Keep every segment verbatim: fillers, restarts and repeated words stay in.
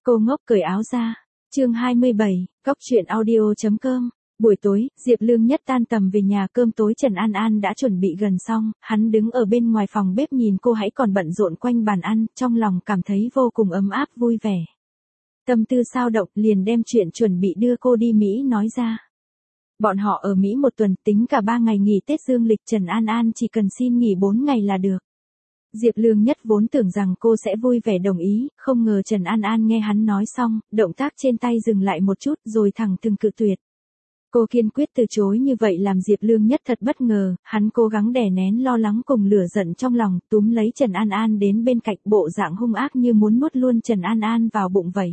Cô ngốc cởi áo ra. Chương hai mươi bảy, Cóc truyện audio chấm com. Buổi tối, Diệp Lương Nhất tan tầm về nhà, cơm tối Trần An An đã chuẩn bị gần xong, hắn đứng ở bên ngoài phòng bếp nhìn cô hãy còn bận rộn quanh bàn ăn, trong lòng cảm thấy vô cùng ấm áp vui vẻ. Tâm tư sao động, liền đem chuyện chuẩn bị đưa cô đi Mỹ nói ra. Bọn họ ở Mỹ một tuần, tính cả ba ngày nghỉ Tết dương lịch, Trần An An chỉ cần xin nghỉ bốn ngày là được. Diệp Lương Nhất vốn tưởng rằng cô sẽ vui vẻ đồng ý, không ngờ Trần An An nghe hắn nói xong, động tác trên tay dừng lại một chút rồi thẳng thừng cự tuyệt. Cô kiên quyết từ chối như vậy làm Diệp Lương Nhất thật bất ngờ, hắn cố gắng đè nén lo lắng cùng lửa giận trong lòng, túm lấy Trần An An đến bên cạnh, bộ dạng hung ác như muốn nuốt luôn Trần An An vào bụng vậy.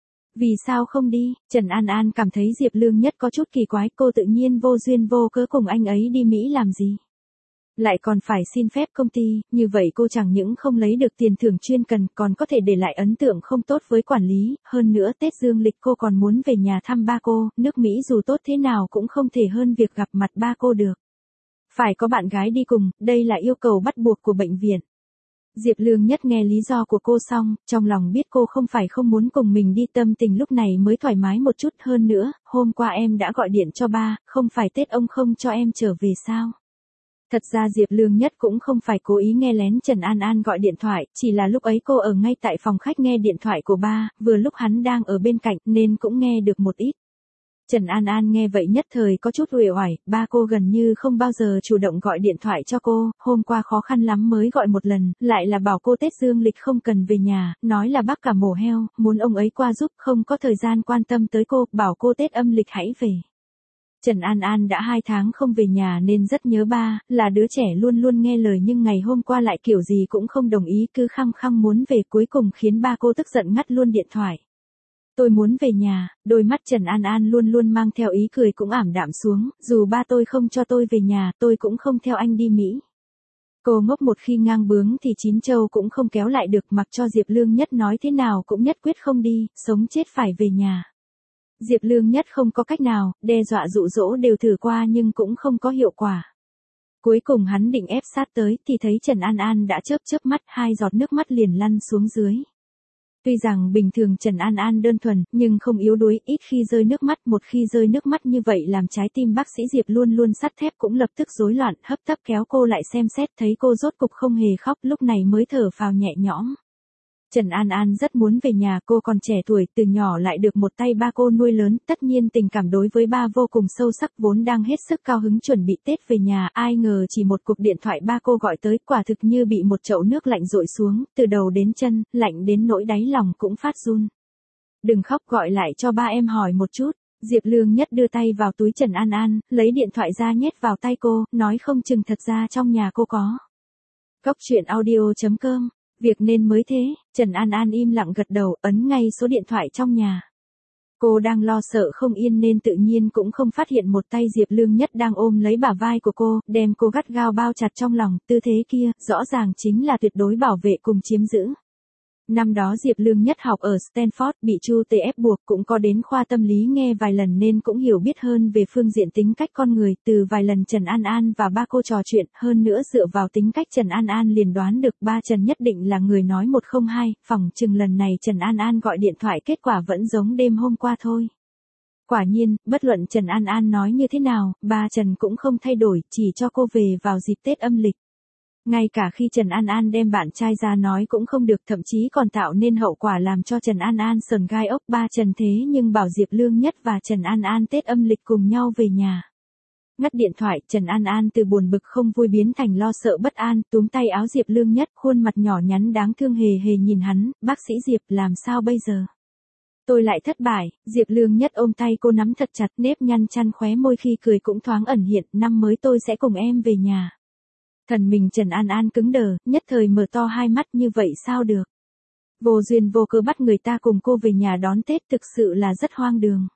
Vì sao không đi? Trần An An cảm thấy Diệp Lương Nhất có chút kỳ quái, cô tự nhiên vô duyên vô cớ cùng anh ấy đi Mỹ làm gì? Lại còn phải xin phép công ty, như vậy cô chẳng những không lấy được tiền thưởng chuyên cần, còn có thể để lại ấn tượng không tốt với quản lý, hơn nữa Tết dương lịch cô còn muốn về nhà thăm ba cô, nước Mỹ dù tốt thế nào cũng không thể hơn việc gặp mặt ba cô được. Phải có bạn gái đi cùng, đây là yêu cầu bắt buộc của bệnh viện. Diệp Lương Nhất nghe lý do của cô xong, trong lòng biết cô không phải không muốn cùng mình đi, tâm tình lúc này mới thoải mái một chút. Hơn nữa, hôm qua em đã gọi điện cho ba, không phải Tết ông không cho em trở về sao? Thật ra Diệp Lương Nhất cũng không phải cố ý nghe lén Trần An An gọi điện thoại, chỉ là lúc ấy cô ở ngay tại phòng khách nghe điện thoại của ba, vừa lúc hắn đang ở bên cạnh nên cũng nghe được một ít. Trần An An nghe vậy nhất thời có chút uể oải, ba cô gần như không bao giờ chủ động gọi điện thoại cho cô, hôm qua khó khăn lắm mới gọi một lần, lại là bảo cô Tết dương lịch không cần về nhà, nói là bác cả mổ heo, muốn ông ấy qua giúp, không có thời gian quan tâm tới cô, bảo cô Tết âm lịch hãy về. Trần An An đã hai tháng không về nhà nên rất nhớ ba, là đứa trẻ luôn luôn nghe lời nhưng ngày hôm qua lại kiểu gì cũng không đồng ý, cứ khăng khăng muốn về, cuối cùng khiến ba cô tức giận ngắt luôn điện thoại. Tôi muốn về nhà, đôi mắt Trần An An luôn luôn mang theo ý cười cũng ảm đạm xuống, dù ba tôi không cho tôi về nhà, tôi cũng không theo anh đi Mỹ. Cô ngốc một khi ngang bướng thì chín châu cũng không kéo lại được, mặc cho Diệp Lương Nhất nói thế nào cũng nhất quyết không đi, sống chết phải về nhà. Diệp Lương Nhất không có cách nào, đe dọa dụ dỗ đều thử qua nhưng cũng không có hiệu quả. Cuối cùng hắn định ép sát tới thì thấy Trần An An đã chớp chớp mắt, hai giọt nước mắt liền lăn xuống dưới. Tuy rằng bình thường Trần An An đơn thuần, nhưng không yếu đuối, ít khi rơi nước mắt, một khi rơi nước mắt như vậy làm trái tim bác sĩ Diệp luôn luôn sắt thép cũng lập tức rối loạn, hấp tấp kéo cô lại xem xét, thấy cô rốt cục không hề khóc, lúc này mới thở phào nhẹ nhõm. Trần An An rất muốn về nhà, cô còn trẻ tuổi, từ nhỏ lại được một tay ba cô nuôi lớn, tất nhiên tình cảm đối với ba vô cùng sâu sắc, vốn đang hết sức cao hứng chuẩn bị Tết về nhà, ai ngờ chỉ một cuộc điện thoại ba cô gọi tới, quả thực như bị một chậu nước lạnh dội xuống, từ đầu đến chân, lạnh đến nỗi đáy lòng cũng phát run. Đừng khóc, gọi lại cho ba em hỏi một chút. Diệp Lương Nhất đưa tay vào túi Trần An An, lấy điện thoại ra nhét vào tay cô, nói không chừng thật ra trong nhà cô có. Cóc truyện audio chấm com. Việc nên mới thế. Trần An An im lặng gật đầu, ấn ngay số điện thoại trong nhà. Cô đang lo sợ không yên nên tự nhiên cũng không phát hiện một tay Diệp Lương Nhất đang ôm lấy bả vai của cô, đem cô gắt gao bao chặt trong lòng, tư thế kia, rõ ràng chính là tuyệt đối bảo vệ cùng chiếm giữ. Năm đó Diệp Lương Nhất học ở Stanford, bị Chu Tê ép buộc, cũng có đến khoa tâm lý nghe vài lần nên cũng hiểu biết hơn về phương diện tính cách con người, từ vài lần Trần An An và ba cô trò chuyện, hơn nữa dựa vào tính cách Trần An An liền đoán được ba Trần nhất định là người nói một không hai, phỏng chừng lần này Trần An An gọi điện thoại kết quả vẫn giống đêm hôm qua thôi. Quả nhiên, bất luận Trần An An nói như thế nào, ba Trần cũng không thay đổi, chỉ cho cô về vào dịp Tết âm lịch. Ngay cả khi Trần An An đem bạn trai ra nói cũng không được, thậm chí còn tạo nên hậu quả làm cho Trần An An sờn gai ốc, ba Trần thế nhưng bảo Diệp Lương Nhất và Trần An An Tết âm lịch cùng nhau về nhà. Ngắt điện thoại, Trần An An từ buồn bực không vui biến thành lo sợ bất an, túm tay áo Diệp Lương Nhất, khuôn mặt nhỏ nhắn đáng thương hề hề nhìn hắn, bác sĩ Diệp làm sao bây giờ? Tôi lại thất bại. Diệp Lương Nhất ôm tay cô nắm thật chặt, nếp nhăn chăn khóe môi khi cười cũng thoáng ẩn hiện, năm mới tôi sẽ cùng em về nhà. Thần mình Trần An An cứng đờ, nhất thời mở to hai mắt, như vậy sao được? Vô duyên vô cớ bắt người ta cùng cô về nhà đón Tết thực sự là rất hoang đường.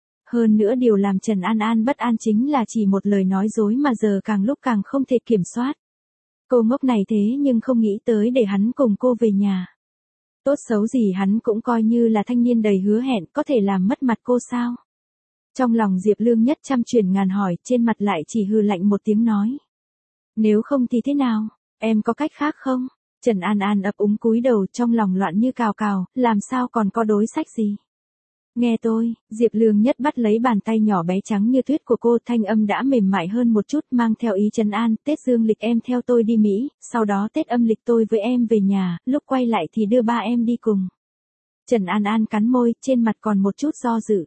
Hơn nữa điều làm Trần An An bất an chính là chỉ một lời nói dối mà giờ càng lúc càng không thể kiểm soát. Cô ngốc này thế nhưng không nghĩ tới để hắn cùng cô về nhà. Tốt xấu gì hắn cũng coi như là thanh niên đầy hứa hẹn, có thể làm mất mặt cô sao? Trong lòng Diệp Lương Nhất trăm chuyển ngàn hỏi, trên mặt lại chỉ hừ lạnh một tiếng nói. Nếu không thì thế nào, em có cách khác không? Trần An An ấp úng cúi đầu trong lòng loạn như cào cào, làm sao còn có đối sách gì. Nghe tôi, Diệp Lương Nhất bắt lấy bàn tay nhỏ bé trắng như tuyết của cô, thanh âm đã mềm mại hơn một chút, mang theo ý trấn an, Tết dương lịch em theo tôi đi Mỹ, sau đó Tết âm lịch tôi với em về nhà, lúc quay lại thì đưa ba em đi cùng. Trần An An cắn môi, trên mặt còn một chút do dự.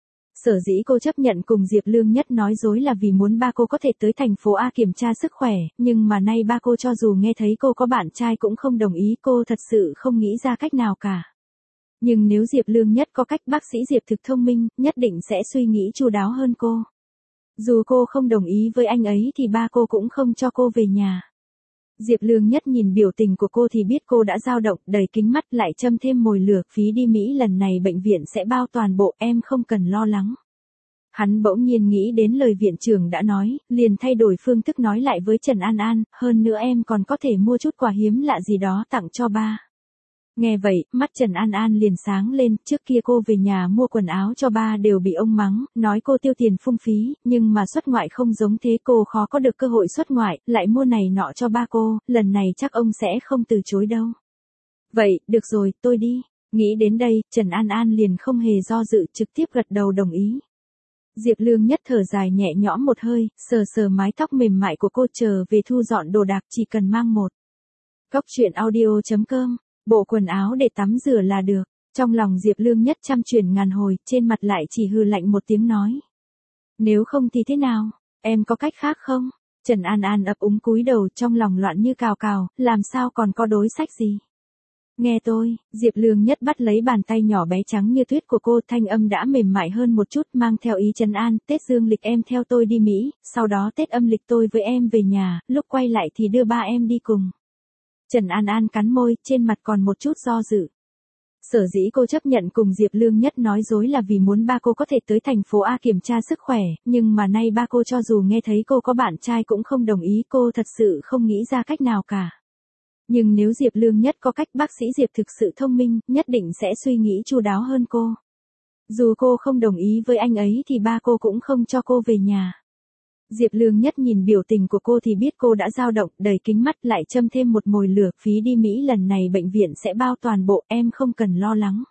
Sở dĩ cô chấp nhận cùng Diệp Lương Nhất nói dối là vì muốn ba cô có thể tới thành phố A kiểm tra sức khỏe, nhưng mà nay ba cô cho dù nghe thấy cô có bạn trai cũng không đồng ý, cô thật sự không nghĩ ra cách nào cả. Nhưng nếu Diệp Lương Nhất có cách, bác sĩ Diệp thực thông minh, nhất định sẽ suy nghĩ chu đáo hơn cô. Dù cô không đồng ý với anh ấy thì ba cô cũng không cho cô về nhà. Diệp Lương Nhất nhìn biểu tình của cô thì biết cô đã dao động, đầy kính mắt lại châm thêm mồi lửa, phí đi Mỹ lần này bệnh viện sẽ bao toàn bộ, em không cần lo lắng. Hắn bỗng nhiên nghĩ đến lời viện trưởng đã nói, liền thay đổi phương thức nói lại với Trần An An, hơn nữa em còn có thể mua chút quà hiếm lạ gì đó tặng cho ba. Nghe vậy, mắt Trần An An liền sáng lên, trước kia cô về nhà mua quần áo cho ba đều bị ông mắng, nói cô tiêu tiền phung phí, nhưng mà xuất ngoại không giống thế, cô khó có được cơ hội xuất ngoại, lại mua này nọ cho ba cô, lần này chắc ông sẽ không từ chối đâu. Vậy, được rồi, tôi đi. Nghĩ đến đây, Trần An An liền không hề do dự, trực tiếp gật đầu đồng ý. Diệp Lương Nhất thở dài nhẹ nhõm một hơi, sờ sờ mái tóc mềm mại của cô, chờ về thu dọn đồ đạc, chỉ cần mang một cốc truyện audio chấm com. Bộ quần áo để tắm rửa là được. Trong lòng Diệp Lương Nhất trăm chuyển ngàn hồi, trên mặt lại chỉ hừ lạnh một tiếng nói. Nếu không thì thế nào, em có cách khác không? Trần An An ấp úng cúi đầu trong lòng loạn như cào cào, làm sao còn có đối sách gì. Nghe tôi, Diệp Lương Nhất bắt lấy bàn tay nhỏ bé trắng như tuyết của cô, thanh âm đã mềm mại hơn một chút, mang theo ý trấn an, Tết dương lịch em theo tôi đi Mỹ, sau đó Tết âm lịch tôi với em về nhà, lúc quay lại thì đưa ba em đi cùng. Trần An An cắn môi, trên mặt còn một chút do dự. Sở dĩ cô chấp nhận cùng Diệp Lương Nhất nói dối là vì muốn ba cô có thể tới thành phố A kiểm tra sức khỏe, nhưng mà nay ba cô cho dù nghe thấy cô có bạn trai cũng không đồng ý, cô thật sự không nghĩ ra cách nào cả. Nhưng nếu Diệp Lương Nhất có cách, bác sĩ Diệp thực sự thông minh, nhất định sẽ suy nghĩ chu đáo hơn cô. Dù cô không đồng ý với anh ấy thì ba cô cũng không cho cô về nhà. Diệp Lương Nhất nhìn biểu tình của cô thì biết cô đã dao động, đầy kính mắt lại châm thêm một mồi lửa, phí đi Mỹ lần này bệnh viện sẽ bao toàn bộ, em không cần lo lắng.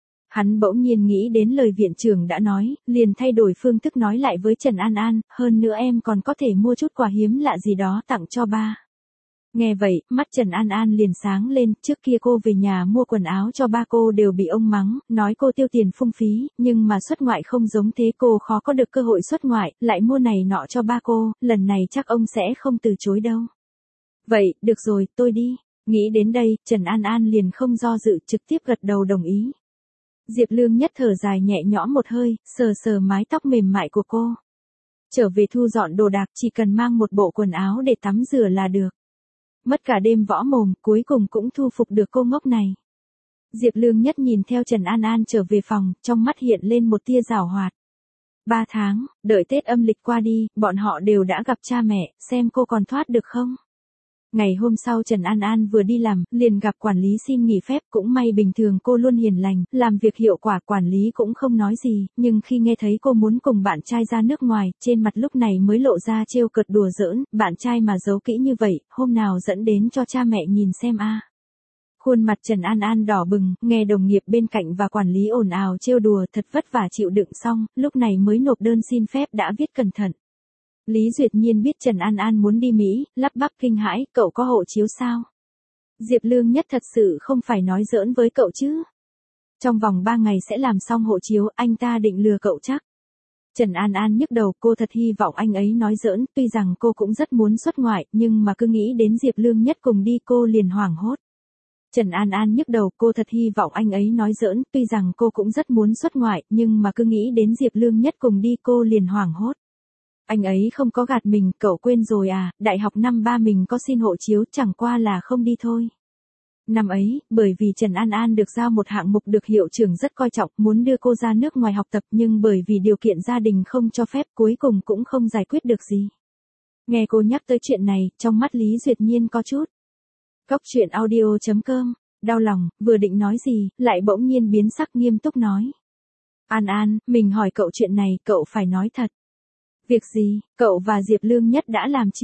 Hắn bỗng nhiên nghĩ đến lời viện trưởng đã nói, liền thay đổi phương thức nói lại với Trần An An, hơn nữa em còn có thể mua chút quà hiếm lạ gì đó tặng cho ba. Nghe vậy, mắt Trần An An liền sáng lên, trước kia cô về nhà mua quần áo cho ba cô đều bị ông mắng, nói cô tiêu tiền phung phí, nhưng mà xuất ngoại không giống thế, cô khó có được cơ hội xuất ngoại, lại mua này nọ cho ba cô, lần này chắc ông sẽ không từ chối đâu. Vậy, được rồi, tôi đi. Nghĩ đến đây, Trần An An liền không do dự, trực tiếp gật đầu đồng ý. Diệp Lương Nhất thở dài nhẹ nhõm một hơi, sờ sờ mái tóc mềm mại của cô. Trở về thu dọn đồ đạc, chỉ cần mang một bộ quần áo để tắm rửa là được. Mất cả đêm võ mồm, cuối cùng cũng thu phục được cô ngốc này. Diệp Lương Nhất nhìn theo Trần An An trở về phòng, trong mắt hiện lên một tia giảo hoạt. Ba tháng, đợi Tết âm lịch qua đi, bọn họ đều đã gặp cha mẹ, xem cô còn thoát được không. Ngày hôm sau Trần An An vừa đi làm, liền gặp quản lý xin nghỉ phép, cũng may bình thường cô luôn hiền lành, làm việc hiệu quả, quản lý cũng không nói gì, nhưng khi nghe thấy cô muốn cùng bạn trai ra nước ngoài, trên mặt lúc này mới lộ ra trêu cợt đùa giỡn, bạn trai mà giấu kỹ như vậy, hôm nào dẫn đến cho cha mẹ nhìn xem a. À. Khuôn mặt Trần An An đỏ bừng, nghe đồng nghiệp bên cạnh và quản lý ồn ào trêu đùa, thật vất vả chịu đựng xong, lúc này mới nộp đơn xin phép đã viết cẩn thận. Lý Duyệt Nhiên biết Trần An An muốn đi Mỹ, lắp bắp kinh hãi, cậu có hộ chiếu sao? Diệp Lương Nhất thật sự không phải nói giỡn với cậu chứ? Trong vòng ba ngày sẽ làm xong hộ chiếu, anh ta định lừa cậu chắc? Trần An An nhức đầu, cô thật hy vọng anh ấy nói giỡn, tuy rằng cô cũng rất muốn xuất ngoại, nhưng mà cứ nghĩ đến Diệp Lương Nhất cùng đi cô liền hoảng hốt. Trần An An nhức đầu, cô thật hy vọng anh ấy nói giỡn, tuy rằng cô cũng rất muốn xuất ngoại, nhưng mà cứ nghĩ đến Diệp Lương Nhất cùng đi cô liền hoảng hốt. Anh ấy không có gạt mình, cậu quên rồi à, đại học năm ba mình có xin hộ chiếu, chẳng qua là không đi thôi. Năm ấy, bởi vì Trần An An được giao một hạng mục được hiệu trưởng rất coi trọng, muốn đưa cô ra nước ngoài học tập, nhưng bởi vì điều kiện gia đình không cho phép, cuối cùng cũng không giải quyết được gì. Nghe cô nhắc tới chuyện này, trong mắt Lý Duyệt Nhiên có chút. Cốc truyện audio chấm com, đau lòng, vừa định nói gì, lại bỗng nhiên biến sắc nghiêm túc nói. An An, mình hỏi cậu chuyện này, cậu phải nói thật. Việc gì, cậu và Diệp Lương Nhất đã làm chưa?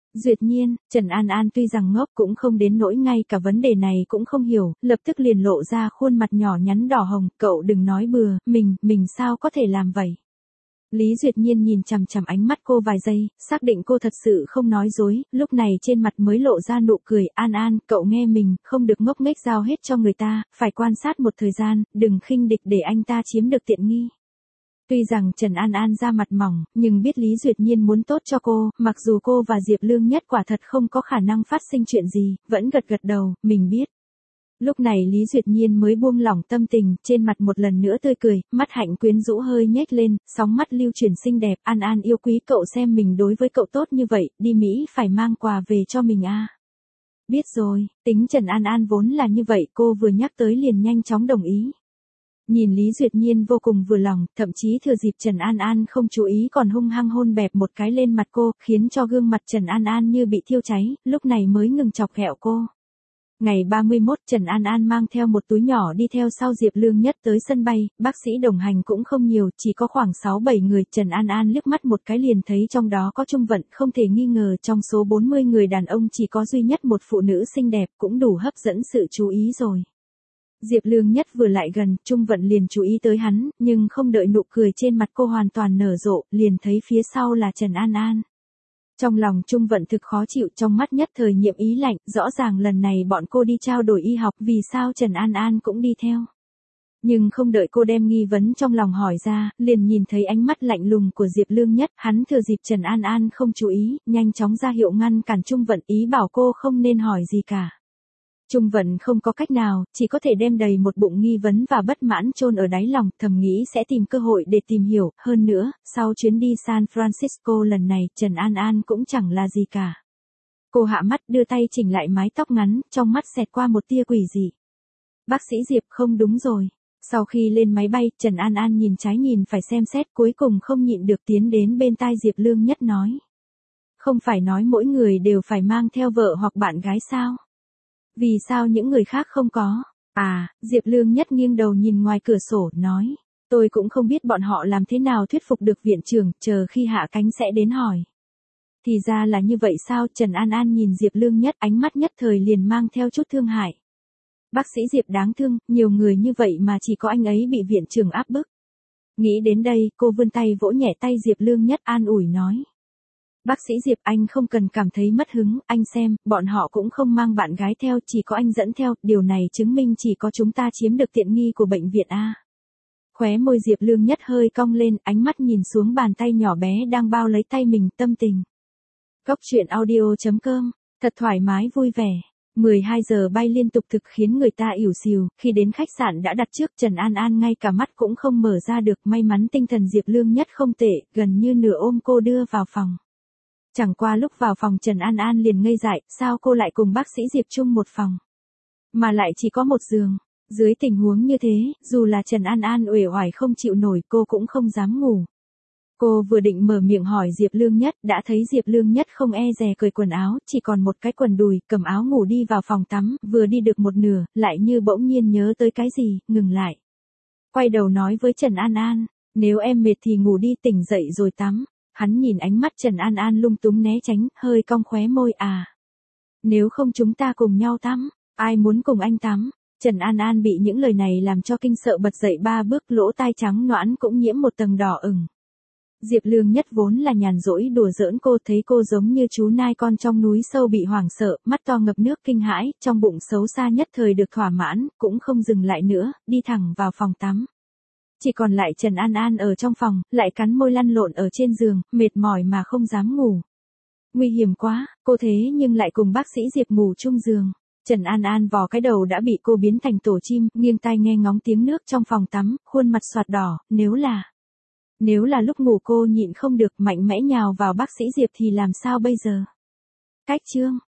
Duyệt Nhiên, Trần An An tuy rằng ngốc cũng không đến nỗi ngay cả vấn đề này cũng không hiểu, lập tức liền lộ ra khuôn mặt nhỏ nhắn đỏ hồng, cậu đừng nói bừa, mình, mình sao có thể làm vậy. Lý Duyệt Nhiên nhìn chằm chằm ánh mắt cô vài giây, xác định cô thật sự không nói dối, lúc này trên mặt mới lộ ra nụ cười, An An, cậu nghe mình, không được ngốc nghếch giao hết cho người ta, phải quan sát một thời gian, đừng khinh địch để anh ta chiếm được tiện nghi. Tuy rằng Trần An An ra mặt mỏng, nhưng biết Lý Duyệt Nhiên muốn tốt cho cô, mặc dù cô và Diệp Lương Nhất quả thật không có khả năng phát sinh chuyện gì, vẫn gật gật đầu, mình biết. Lúc này Lý Duyệt Nhiên mới buông lỏng tâm tình, trên mặt một lần nữa tươi cười, mắt hạnh quyến rũ hơi nhếch lên, sóng mắt lưu chuyển xinh đẹp, An An yêu quý cậu xem mình đối với cậu tốt như vậy, đi Mỹ phải mang quà về cho mình à. Biết rồi, tính Trần An An vốn là như vậy, cô vừa nhắc tới liền nhanh chóng đồng ý. Nhìn Lý Duyệt Nhiên vô cùng vừa lòng, thậm chí thừa dịp Trần An An không chú ý còn hung hăng hôn bẹp một cái lên mặt cô, khiến cho gương mặt Trần An An như bị thiêu cháy, lúc này mới ngừng chọc ghẹo cô. Ngày ba mươi mốt Trần An An mang theo một túi nhỏ đi theo sau Diệp Lương Nhất tới sân bay, bác sĩ đồng hành cũng không nhiều, chỉ có khoảng sáu bảy người, Trần An An liếc mắt một cái liền thấy trong đó có Trung Vận, không thể nghi ngờ trong số bốn mươi người đàn ông chỉ có duy nhất một phụ nữ xinh đẹp cũng đủ hấp dẫn sự chú ý rồi. Diệp Lương Nhất vừa lại gần, Trung Vận liền chú ý tới hắn, nhưng không đợi nụ cười trên mặt cô hoàn toàn nở rộ, liền thấy phía sau là Trần An An. Trong lòng Trung Vận thực khó chịu, trong mắt nhất thời nhiệm ý lạnh, rõ ràng lần này bọn cô đi trao đổi y học, vì sao Trần An An cũng đi theo. Nhưng không đợi cô đem nghi vấn trong lòng hỏi ra, liền nhìn thấy ánh mắt lạnh lùng của Diệp Lương Nhất, hắn thừa dịp Trần An An không chú ý, nhanh chóng ra hiệu ngăn cản Trung Vận, ý bảo cô không nên hỏi gì cả. Trung Vận không có cách nào, chỉ có thể đem đầy một bụng nghi vấn và bất mãn chôn ở đáy lòng, thầm nghĩ sẽ tìm cơ hội để tìm hiểu, hơn nữa, sau chuyến đi San Francisco lần này, Trần An An cũng chẳng là gì cả. Cô hạ mắt đưa tay chỉnh lại mái tóc ngắn, trong mắt xẹt qua một tia quỷ dị. Bác sĩ Diệp không đúng rồi. Sau khi lên máy bay, Trần An An nhìn trái nhìn phải xem xét, cuối cùng không nhịn được tiến đến bên tai Diệp Lương Nhất nói. Không phải nói mỗi người đều phải mang theo vợ hoặc bạn gái sao? Vì sao những người khác không có? À, Diệp Lương Nhất nghiêng đầu nhìn ngoài cửa sổ, nói. Tôi cũng không biết bọn họ làm thế nào thuyết phục được viện trưởng, chờ khi hạ cánh sẽ đến hỏi. Thì ra là như vậy sao? Trần An An nhìn Diệp Lương Nhất, ánh mắt nhất thời liền mang theo chút thương hại. Bác sĩ Diệp đáng thương, nhiều người như vậy mà chỉ có anh ấy bị viện trưởng áp bức. Nghĩ đến đây, cô vươn tay vỗ nhẹ tay Diệp Lương Nhất, an ủi nói. Bác sĩ Diệp, anh không cần cảm thấy mất hứng, anh xem, bọn họ cũng không mang bạn gái theo, chỉ có anh dẫn theo, điều này chứng minh chỉ có chúng ta chiếm được tiện nghi của bệnh viện A. Khóe môi Diệp Lương Nhất hơi cong lên, ánh mắt nhìn xuống bàn tay nhỏ bé đang bao lấy tay mình, tâm tình. Cốc truyện audio chấm com, thật thoải mái vui vẻ. mười hai giờ bay liên tục thực khiến người ta ỉu xìu, khi đến khách sạn đã đặt trước, Trần An An ngay cả mắt cũng không mở ra được, may mắn tinh thần Diệp Lương Nhất không tệ, gần như nửa ôm cô đưa vào phòng. Chẳng qua lúc vào phòng Trần An An liền ngây dại, sao cô lại cùng bác sĩ Diệp chung một phòng? Mà lại chỉ có một giường. Dưới tình huống như thế, dù là Trần An An uể oải không chịu nổi, cô cũng không dám ngủ. Cô vừa định mở miệng hỏi Diệp Lương Nhất, đã thấy Diệp Lương Nhất không e dè cởi quần áo, chỉ còn một cái quần đùi, cầm áo ngủ đi vào phòng tắm, vừa đi được một nửa, lại như bỗng nhiên nhớ tới cái gì, ngừng lại. Quay đầu nói với Trần An An, nếu em mệt thì ngủ đi, tỉnh dậy rồi tắm. Hắn nhìn ánh mắt Trần An An lung túng né tránh, hơi cong khóe môi, à. Nếu không chúng ta cùng nhau tắm, ai muốn cùng anh tắm? Trần An An bị những lời này làm cho kinh sợ bật dậy ba bước, lỗ tai trắng nõn cũng nhiễm một tầng đỏ ửng. Diệp Lương Nhất vốn là nhàn rỗi đùa giỡn cô, thấy cô giống như chú nai con trong núi sâu bị hoảng sợ, mắt to ngập nước kinh hãi, trong bụng xấu xa nhất thời được thỏa mãn, cũng không dừng lại nữa, đi thẳng vào phòng tắm. Chỉ còn lại Trần An An ở trong phòng, lại cắn môi lăn lộn ở trên giường, mệt mỏi mà không dám ngủ. Nguy hiểm quá, cô thế nhưng lại cùng bác sĩ Diệp ngủ chung giường. Trần An An vò cái đầu đã bị cô biến thành tổ chim, nghiêng tai nghe ngóng tiếng nước trong phòng tắm, khuôn mặt xoạt đỏ, nếu là... Nếu là lúc ngủ cô nhịn không được mạnh mẽ nhào vào bác sĩ Diệp thì làm sao bây giờ? Cách chương